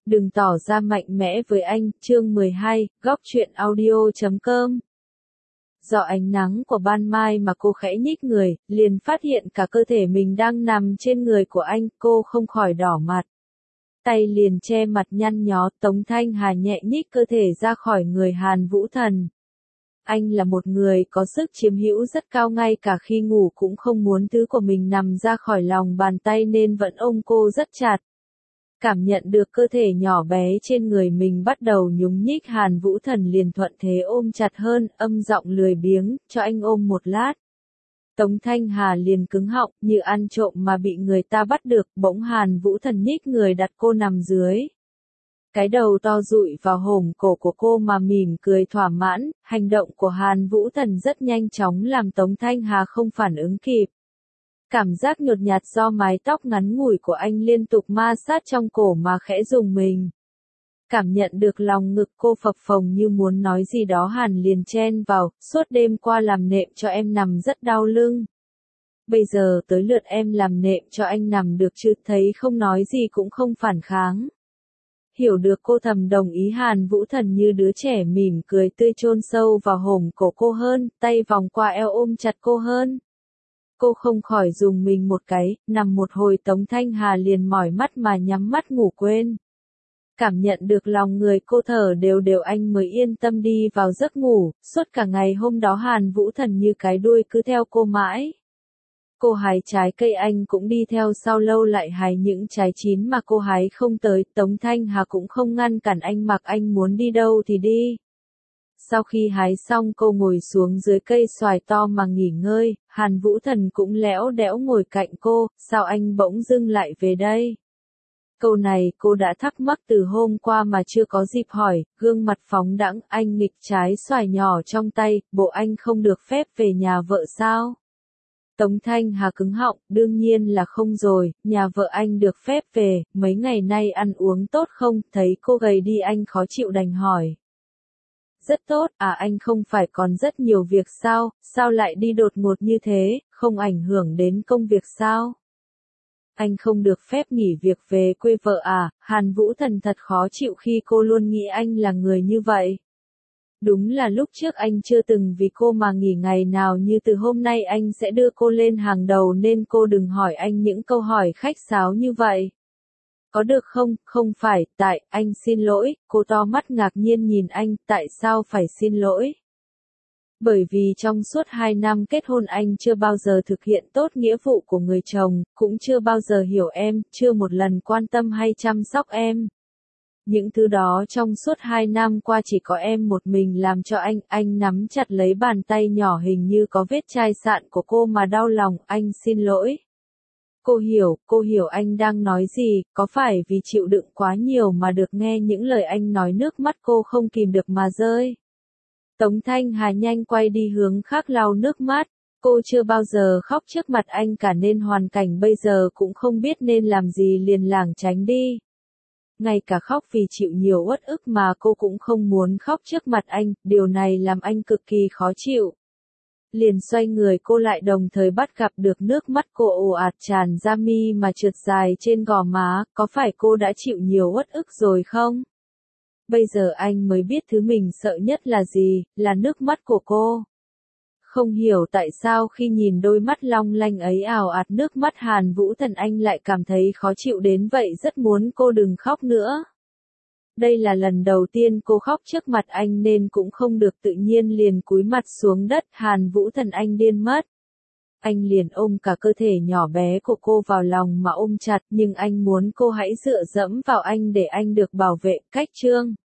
Đừng tỏ ra mạnh mẽ với anh, chương 12, góc truyện audio.com. Do ánh nắng của ban mai mà cô khẽ nhích người, liền phát hiện cả cơ thể mình đang nằm trên người của anh, cô không khỏi đỏ mặt. Tay liền che mặt nhăn nhó, Tống Thanh Hà nhẹ nhích cơ thể ra khỏi người Hàn Vũ Thần. Anh là một người có sức chiếm hữu rất cao, ngay cả khi ngủ cũng không muốn thứ của mình nằm ra khỏi lòng bàn tay nên vẫn ôm cô rất chặt. Cảm nhận được cơ thể nhỏ bé trên người mình bắt đầu nhúc nhích, Hàn Vũ Thần liền thuận thế ôm chặt hơn, âm giọng lười biếng, cho anh ôm một lát. Tống Thanh Hà liền cứng họng, như ăn trộm mà bị người ta bắt được, bỗng Hàn Vũ Thần nhích người đặt cô nằm dưới. Cái đầu to dụi vào hổm cổ của cô mà mỉm cười thỏa mãn, hành động của Hàn Vũ Thần rất nhanh chóng làm Tống Thanh Hà không phản ứng kịp. Cảm giác nhột nhạt do mái tóc ngắn ngủi của anh liên tục ma sát trong cổ mà khẽ rùng mình. Cảm nhận được lòng ngực cô phập phồng như muốn nói gì đó, Hàn liền chen vào, suốt đêm qua làm nệm cho em nằm rất đau lưng. Bây giờ tới lượt em làm nệm cho anh nằm được chứ, thấy không nói gì cũng không phản kháng. Hiểu được cô thầm đồng ý, Hàn Vũ Thần như đứa trẻ mỉm cười tươi chôn sâu vào hổm cổ cô hơn, tay vòng qua eo ôm chặt cô hơn. Cô không khỏi rùng mình một cái, nằm một hồi Tống Thanh Hà liền mỏi mắt mà nhắm mắt ngủ quên. Cảm nhận được lòng người cô thở đều đều, anh mới yên tâm đi vào giấc ngủ. Suốt cả ngày hôm đó Hàn Vũ Thần như cái đuôi cứ theo cô mãi. Cô hái trái cây anh cũng đi theo sau, lâu lại hái những trái chín mà cô hái không tới. Tống Thanh Hà cũng không ngăn cản anh, mặc anh muốn đi đâu thì đi. Sau khi hái xong cô ngồi xuống dưới cây xoài to mà nghỉ ngơi, Hàn Vũ Thần cũng lẽo đẽo ngồi cạnh cô, sao anh bỗng dưng lại về đây? Câu này cô đã thắc mắc từ hôm qua mà chưa có dịp hỏi, gương mặt phóng đãng, anh nghịch trái xoài nhỏ trong tay, bộ anh không được phép về nhà vợ sao? Tống Thanh Hà cứng họng, đương nhiên là không rồi, nhà vợ anh được phép về, mấy ngày nay ăn uống tốt không? Thấy cô gầy đi anh khó chịu đành hỏi. Rất tốt, anh không phải còn rất nhiều việc sao, sao lại đi đột ngột như thế, không ảnh hưởng đến công việc sao? Anh không được phép nghỉ việc về quê vợ à? Hàn Vũ Thần thật khó chịu khi cô luôn nghĩ anh là người như vậy. Đúng là lúc trước anh chưa từng vì cô mà nghỉ ngày nào, như từ hôm nay anh sẽ đưa cô lên hàng đầu nên cô đừng hỏi anh những câu hỏi khách sáo như vậy. Có được không? Không phải, anh xin lỗi, cô to mắt ngạc nhiên nhìn anh, tại sao phải xin lỗi? Bởi vì trong suốt 2 năm kết hôn anh chưa bao giờ thực hiện tốt nghĩa vụ của người chồng, cũng chưa bao giờ hiểu em, chưa một lần quan tâm hay chăm sóc em. Những thứ đó trong suốt 2 năm qua chỉ có em một mình làm cho anh nắm chặt lấy bàn tay nhỏ hình như có vết chai sạn của cô mà đau lòng, anh xin lỗi. Cô hiểu anh đang nói gì, có phải vì chịu đựng quá nhiều mà được nghe những lời anh nói nước mắt cô không kìm được mà rơi. Tống Thanh Hà nhanh quay đi hướng khác lau nước mắt, cô chưa bao giờ khóc trước mặt anh cả nên hoàn cảnh bây giờ cũng không biết nên làm gì, liền lảng tránh đi. Ngay cả khóc vì chịu nhiều uất ức mà cô cũng không muốn khóc trước mặt anh, điều này làm anh cực kỳ khó chịu. Liền xoay người cô lại, đồng thời bắt gặp được nước mắt cô ồ ạt tràn ra mi mà trượt dài trên gò má, có phải cô đã chịu nhiều uất ức rồi không? Bây giờ anh mới biết thứ mình sợ nhất là gì, là nước mắt của cô. Không hiểu tại sao khi nhìn đôi mắt long lanh ấy ào ạt nước mắt Hàn Vũ Thần anh lại cảm thấy khó chịu đến vậy, rất muốn cô đừng khóc nữa. Đây là lần đầu tiên cô khóc trước mặt anh nên cũng không được tự nhiên, liền cúi mặt xuống đất. Hàn Vũ Thần anh điên mất. Anh liền ôm cả cơ thể nhỏ bé của cô vào lòng mà ôm chặt, nhưng anh muốn cô hãy dựa dẫm vào anh để anh được bảo vệ. Cách chương